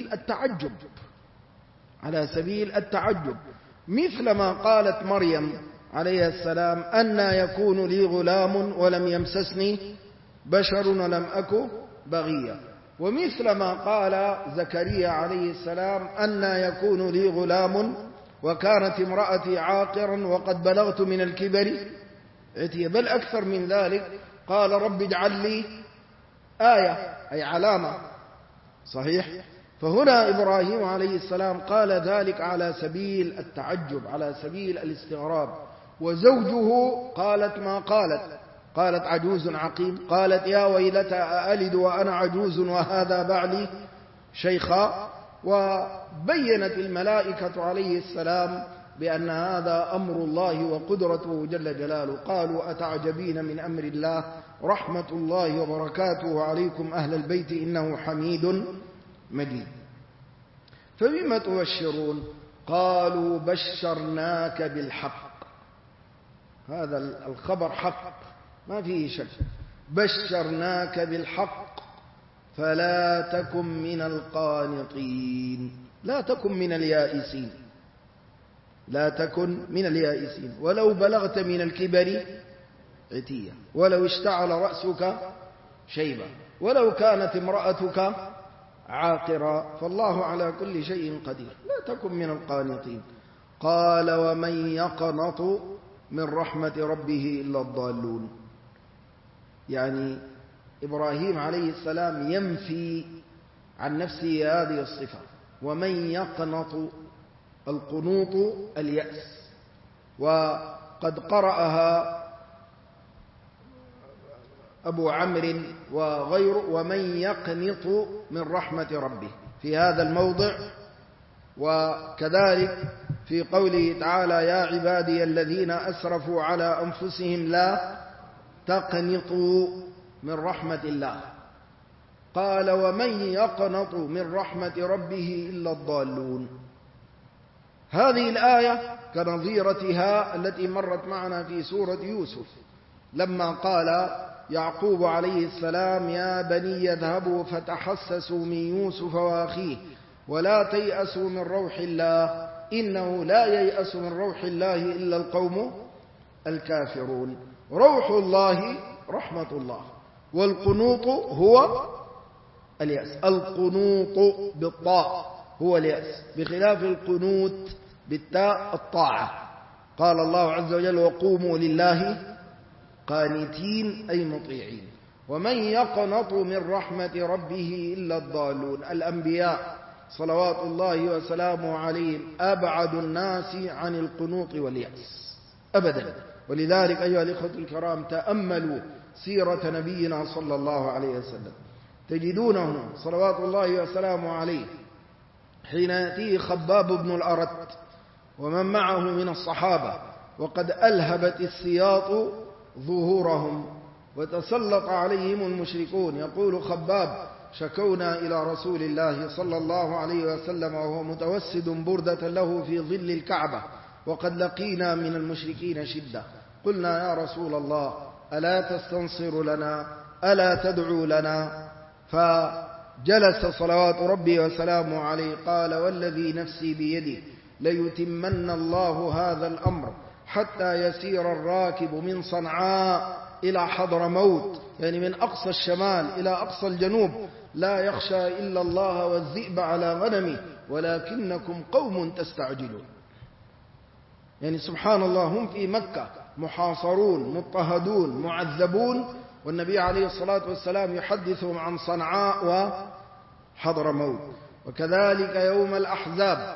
سبيل التعجب، مثل ما قالت مريم عليه السلام: أنى يكون لي غلام ولم يمسسني بشر ولم أك بغيا. ومثل ما قال زكريا عليه السلام: أنى يكون لي غلام وكانت امرأتي عاقرا وقد بلغت من الكبر عتيا. بل أكثر من ذلك، قال: رب اجعل لي آية، أي علامة. صحيح؟ فهنا إبراهيم عليه السلام قال ذلك على سبيل التعجب، على سبيل الاستغراب. وزوجه قالت ما قالت عجوز عقيم. قالت: يا ويلتى أألد وأنا عجوز وهذا بعلي شيخا. وبينت الملائكة عليه السلام بأن هذا أمر الله وقدرته جل جلاله. قالوا: أتعجبين من أمر الله، رحمة الله وبركاته عليكم أهل البيت إنه حميد مجيد. فبما تبشرون؟ قالوا: بشرناك بالحق. هذا الخبر حق ما فيه شك. بشرناك بالحق فلا تكن من القانطين، لا تكن من اليائسين. ولو بلغت من الكبر عتيا، ولو اشتعل رأسك شيبا، ولو كانت امرأتك عاقرا، فالله على كل شيء قدير. لا تكن من القانطين. قال: ومن يقنط من رحمة ربه إلا الضالون. يعني إبراهيم عليه السلام ينفي عن نفسه هذه الصفة. ومن يقنط، القنوط اليأس، وقد قرأها أبو عمرو وغيره: ومن يقنط من رحمة ربه، في هذا الموضع. وكذلك في قوله تعالى: يا عبادي الذين أسرفوا على أنفسهم لا تقنطوا من رحمة الله. قال: ومن يقنط من رحمة ربه إلا الضالون. هذه الآية كنظيرتها التي مرت معنا في سورة يوسف، لما قال يعقوب عليه السلام: يا بني يذهبوا فتحسسوا من يوسف وأخيه ولا تيأسوا من روح الله إنه لا ييأس من روح الله إلا القوم الكافرون. روح الله رحمة الله، والقنوط هو اليأس. القنوط بالطاء هو اليأس، بخلاف القنوت بالتاء الطاعة. قال الله عز وجل: وقوموا لله قانتين، أي مطيعين. ومن يقنط من رحمة ربه إلا الضالون. الأنبياء صلوات الله وسلامه عليهم أبعد الناس عن القنوط واليأس أبدا. ولذلك أيها الإخوة الكرام، تأملوا سيرة نبينا صلى الله عليه وسلم، تجدونه صلوات الله وسلامه عليه حين يأتيه خباب بن الأرت ومن معه من الصحابة وقد ألهبت السياط ظهورهم وتسلط عليهم المشركون، يقول خباب: شكونا إلى رسول الله صلى الله عليه وسلم وهو متوسد بردة له في ظل الكعبة وقد لقينا من المشركين شدة، قلنا: يا رسول الله ألا تستنصر لنا، ألا تدعو لنا؟ فجلس صلوات ربي وسلامه عليه قال: والذي نفسي بيده ليتمن الله هذا الأمر حتى يسير الراكب من صنعاء إلى حضرموت، يعني من أقصى الشمال إلى أقصى الجنوب، لا يخشى إلا الله والذئب على غنمه ولكنكم قوم تستعجلون. يعني سبحان الله، هم في مكة محاصرون مضطهدون معذبون، والنبي عليه الصلاة والسلام يحدثهم عن صنعاء وحضرموت. وكذلك يوم الأحزاب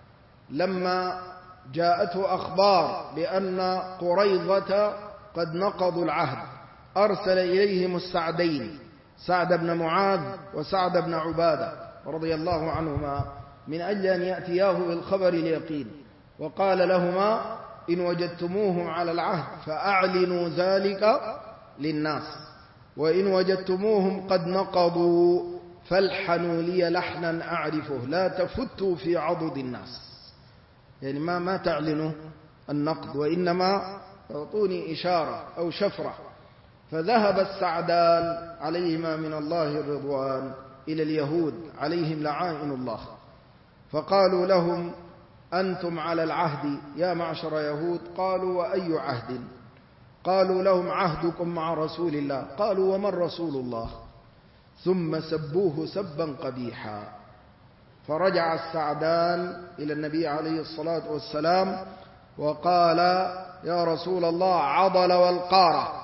لما جاءته أخبار بأن قريظة قد نقضوا العهد، أرسل إليهم السعدين، سعد بن معاذ وسعد بن عبادة رضي الله عنهما، من أجل أن يأتياه بالخبر اليقين، وقال لهما: إن وجدتموهم على العهد فأعلنوا ذلك للناس، وإن وجدتموهم قد نقضوا فالحنوا لي لحنا أعرفه، لا تفتوا في عضد الناس. يعني ما تعلنوا النقد، وإنما أعطوني إشارة أو شفرة. فذهب السعدان عليهما من الله الرضوان إلى اليهود عليهم لعائن الله، فقالوا لهم: أنتم على العهد يا معشر يهود. قالوا: وأي عهد؟ قالوا لهم: عهدكم مع رسول الله. قالوا: ومن رسول الله؟ ثم سبوه سبا قبيحا. فرجع السعدان إلى النبي عليه الصلاة والسلام وقال: يا رسول الله، عضل والقارة.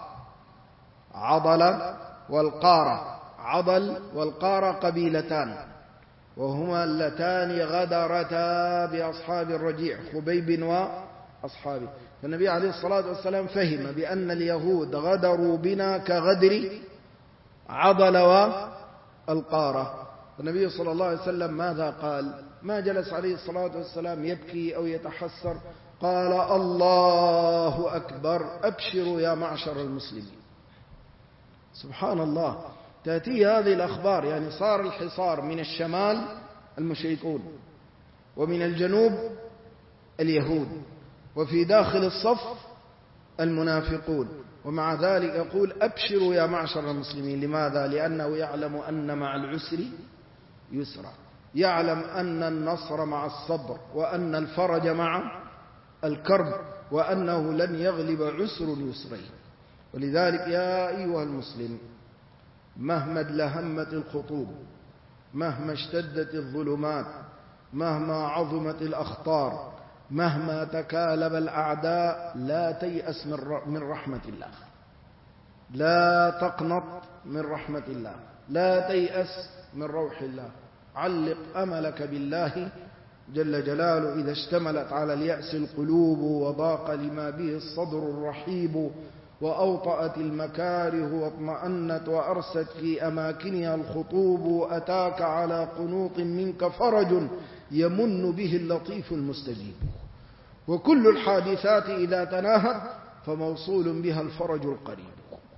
عضل والقارة، عضل والقارة قبيلتان، وهما اللتان غدرتا بأصحاب الرجيع، خبيب وأصحابه. فالنبي عليه الصلاة والسلام فهم بأن اليهود غدروا بنا كغدر عضل والقارة. النبي صلى الله عليه وسلم ماذا قال؟ ما جلس عليه الصلاة والسلام يبكي أو يتحسر، قال: الله أكبر، أبشروا يا معشر المسلمين. سبحان الله، تأتي هذه الأخبار. يعني صار الحصار من الشمال المشركون، ومن الجنوب اليهود، وفي داخل الصف المنافقون، ومع ذلك يقول: أبشروا يا معشر المسلمين. لماذا؟ لأنه يعلم أن مع العسر يسرا، يعلم أن النصر مع الصبر، وأن الفرج مع الكرب، وأنه لن يغلب عسر يسرين. ولذلك يا أيها المسلم، مهما ادلهمت الخطوب، مهما اشتدت الظلمات، مهما عظمت الأخطار، مهما تكالب الأعداء، لا تيأس من رحمة الله. لا تقنط من رحمة الله، لا تيأس من روح الله، علق أملك بالله جل جلاله. إذا اشتملت على اليأس القلوب وضاق لما به الصدر الرحيب وأوطأت المكاره واطمأنت وأرست في أماكنها الخطوب، أتاك على قنوط منك فرج يمن به اللطيف المستجيب. وكل الحادثات إذا تناهت فموصول بها الفرج القريب.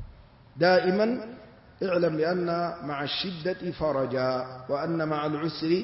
دائما اعلم بأن مع الشدة فرجا وأن مع العسر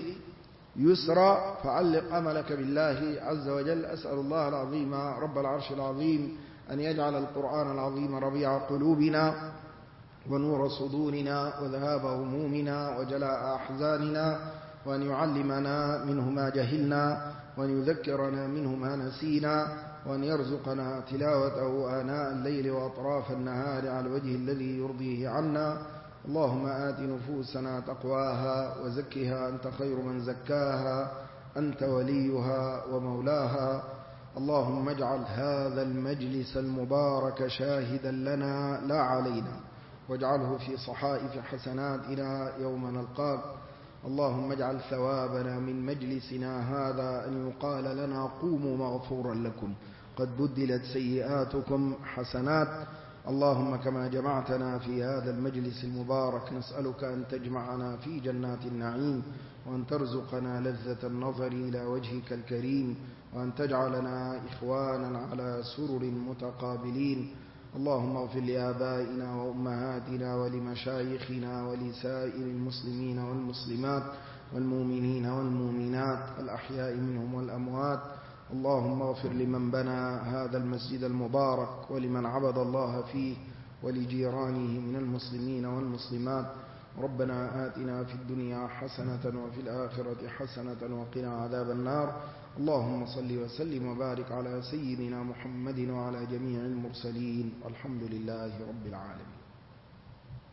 يسرا، فعلق أملك بالله عز وجل. أسأل الله العظيم رب العرش العظيم أن يجعل القرآن العظيم ربيع قلوبنا ونور صدورنا وذهاب همومنا وجلاء أحزاننا، وأن يعلمنا منه ما جهلنا، وأن يذكرنا منه ما نسينا، وأن يرزقنا تلاوته آناء الليل وأطراف النهار على الوجه الذي يرضيه عنا. اللهم آت نفوسنا تقواها وزكها أنت خير من زكاها، أنت وليها ومولاها. اللهم اجعل هذا المجلس المبارك شاهدا لنا لا علينا، واجعله في صحائف حسناتنا يوم نلقاك. اللهم اجعل ثوابنا من مجلسنا هذا أن يقال لنا قوموا مغفورا لكم قد بدلت سيئاتكم حسنات. اللهم كما جمعتنا في هذا المجلس المبارك نسألك أن تجمعنا في جنات النعيم، وأن ترزقنا لذة النظر إلى وجهك الكريم، وأن تجعلنا إخوانا على سرر متقابلين. اللهم اغفر لآبائنا وأمهاتنا ولمشايخنا ولسائر المسلمين والمسلمات والمؤمنين والمؤمنات الأحياء منهم والأموات. اللهم اغفر لمن بنى هذا المسجد المبارك ولمن عبد الله فيه ولجيرانه من المسلمين والمسلمات. ربنا آتنا في الدنيا حسنة وفي الآخرة حسنة وقنا عذاب النار. اللهم صل وسلم وبارك على سيدنا محمد وعلى جميع المرسلين، والحمد لله رب العالمين.